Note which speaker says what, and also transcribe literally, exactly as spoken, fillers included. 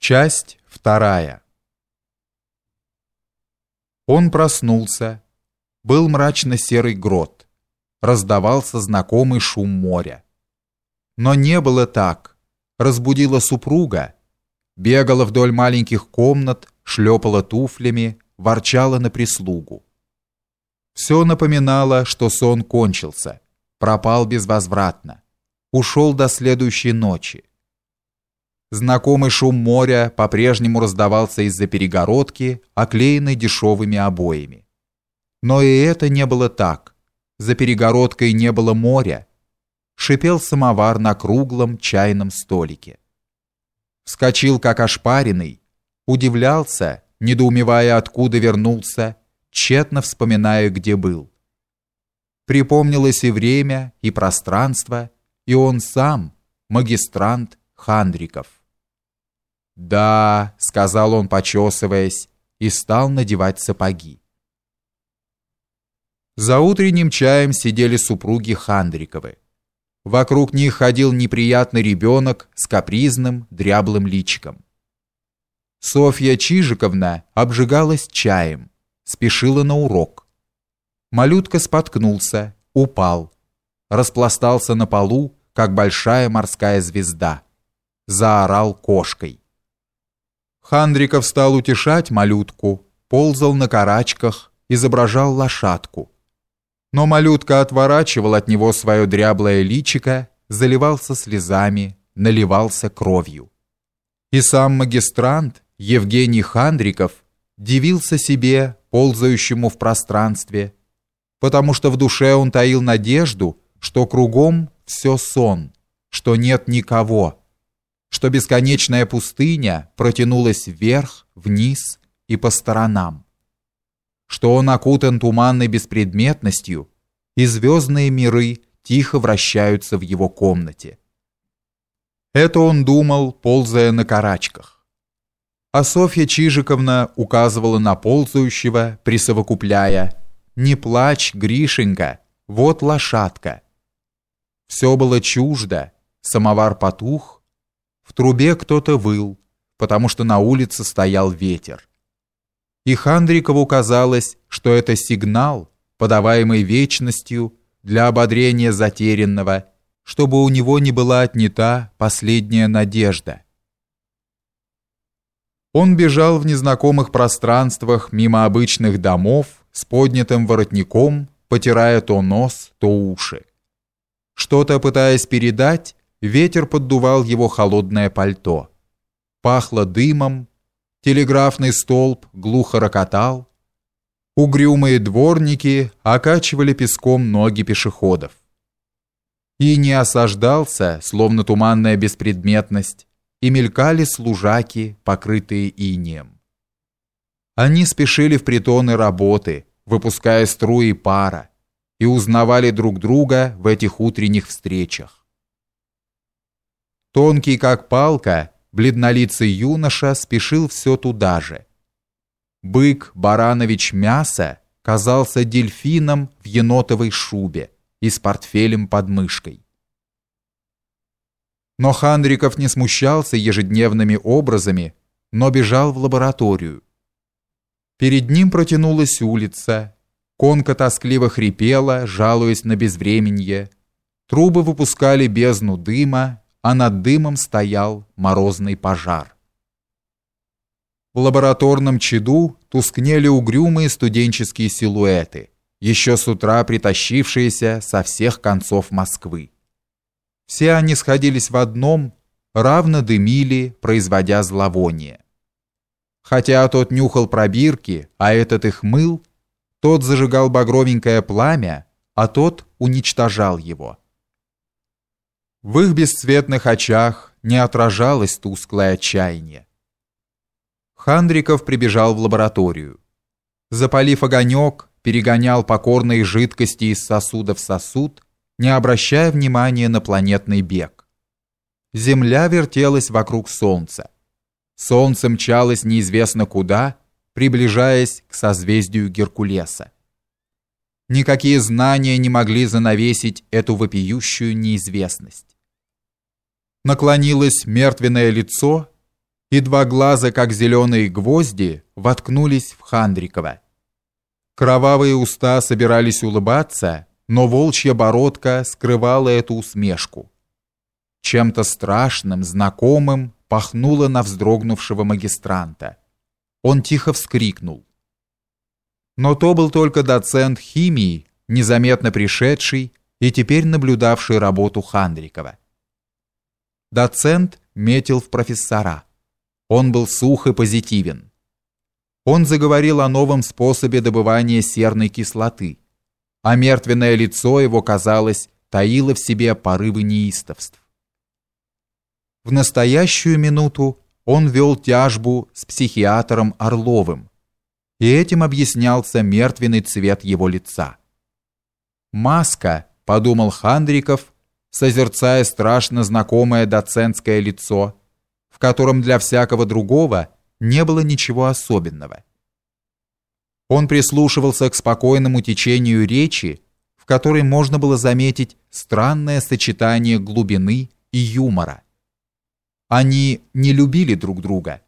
Speaker 1: Часть вторая. Он проснулся. Был мрачно-серый грот. Раздавался знакомый шум моря. Но не было так. Разбудила супруга. Бегала вдоль маленьких комнат, шлепала туфлями, ворчала на прислугу. Все напоминало, что сон кончился, пропал безвозвратно, ушел до следующей ночи. Знакомый шум моря по-прежнему раздавался из-за перегородки, оклеенной дешевыми обоями. Но и это не было так. За перегородкой не было моря. Шипел самовар на круглом чайном столике. Вскочил, как ошпаренный, удивлялся, недоумевая, откуда вернулся, тщетно вспоминая, где был. Припомнилось и время, и пространство, и он сам, магистрант Хандриков. «Да», — сказал он, почесываясь, и стал надевать сапоги. За утренним чаем сидели супруги Хандриковы. Вокруг них ходил неприятный ребенок с капризным, дряблым личиком. Софья Чижиковна обжигалась чаем, спешила на урок. Малютка споткнулся, упал, распластался на полу, как большая морская звезда. Заорал кошкой. Хандриков стал утешать малютку, ползал на карачках, изображал лошадку. Но малютка отворачивал от него свое дряблое личико, заливался слезами, наливался кровью. И сам магистрант Евгений Хандриков дивился себе, ползающему в пространстве, потому что в душе он таил надежду, что кругом все сон, что нет никого, что бесконечная пустыня протянулась вверх, вниз и по сторонам, что он окутан туманной беспредметностью, и звездные миры тихо вращаются в его комнате. Это он думал, ползая на карачках. А Софья Чижиковна указывала на ползающего, присовокупляя: «Не плачь, Гришенька, вот лошадка». Все было чуждо, самовар потух, в трубе кто-то выл, потому что на улице стоял ветер. И Хандрикову казалось, что это сигнал, подаваемый вечностью для ободрения затерянного, чтобы у него не была отнята последняя надежда. Он бежал в незнакомых пространствах мимо обычных домов с поднятым воротником, потирая то нос, то уши. Что-то пытаясь передать, ветер поддувал его холодное пальто. Пахло дымом, телеграфный столб глухо рокотал, угрюмые дворники окачивали песком ноги пешеходов. И не осаждался, словно туманная беспредметность, и мелькали служаки, покрытые инеем. Они спешили в притоны работы, выпуская струи пара, и узнавали друг друга в этих утренних встречах. Тонкий, как палка, бледнолицый юноша спешил все туда же. Бык Баранович Мясо казался дельфином в енотовой шубе и с портфелем под мышкой. Но Хандриков не смущался ежедневными образами, но бежал в лабораторию. Перед ним протянулась улица, конка тоскливо хрипела, жалуясь на безвременье, трубы выпускали бездну дыма, а над дымом стоял морозный пожар. В лабораторном чаду тускнели угрюмые студенческие силуэты, еще с утра притащившиеся со всех концов Москвы. Все они сходились в одном, равно дымили, производя зловоние. Хотя тот нюхал пробирки, а этот их мыл, тот зажигал багровенькое пламя, а тот уничтожал его. В их бесцветных очах не отражалось тусклое отчаяние. Хандриков прибежал в лабораторию. Запалив огонек, перегонял покорные жидкости из сосуда в сосуд, не обращая внимания на планетный бег. Земля вертелась вокруг Солнца. Солнце мчалось неизвестно куда, приближаясь к созвездию Геркулеса. Никакие знания не могли занавесить эту вопиющую неизвестность. Наклонилось мертвенное лицо, и два глаза, как зеленые гвозди, воткнулись в Хандрикова. Кровавые уста собирались улыбаться, но волчья бородка скрывала эту усмешку. Чем-то страшным, знакомым пахнуло на вздрогнувшего магистранта. Он тихо вскрикнул. Но то был только доцент химии, незаметно пришедший и теперь наблюдавший работу Хандрикова. Доцент метил в профессора. Он был сух и позитивен. Он заговорил о новом способе добывания серной кислоты, а мертвенное лицо его, казалось, таило в себе порывы неистовств. В настоящую минуту он вел тяжбу с психиатром Орловым, и этим объяснялся мертвенный цвет его лица. «Маска», — подумал Хандриков, созерцая страшно знакомое доцентское лицо, в котором для всякого другого не было ничего особенного. Он прислушивался к спокойному течению речи, в которой можно было заметить странное сочетание глубины и юмора. Они не любили друг друга,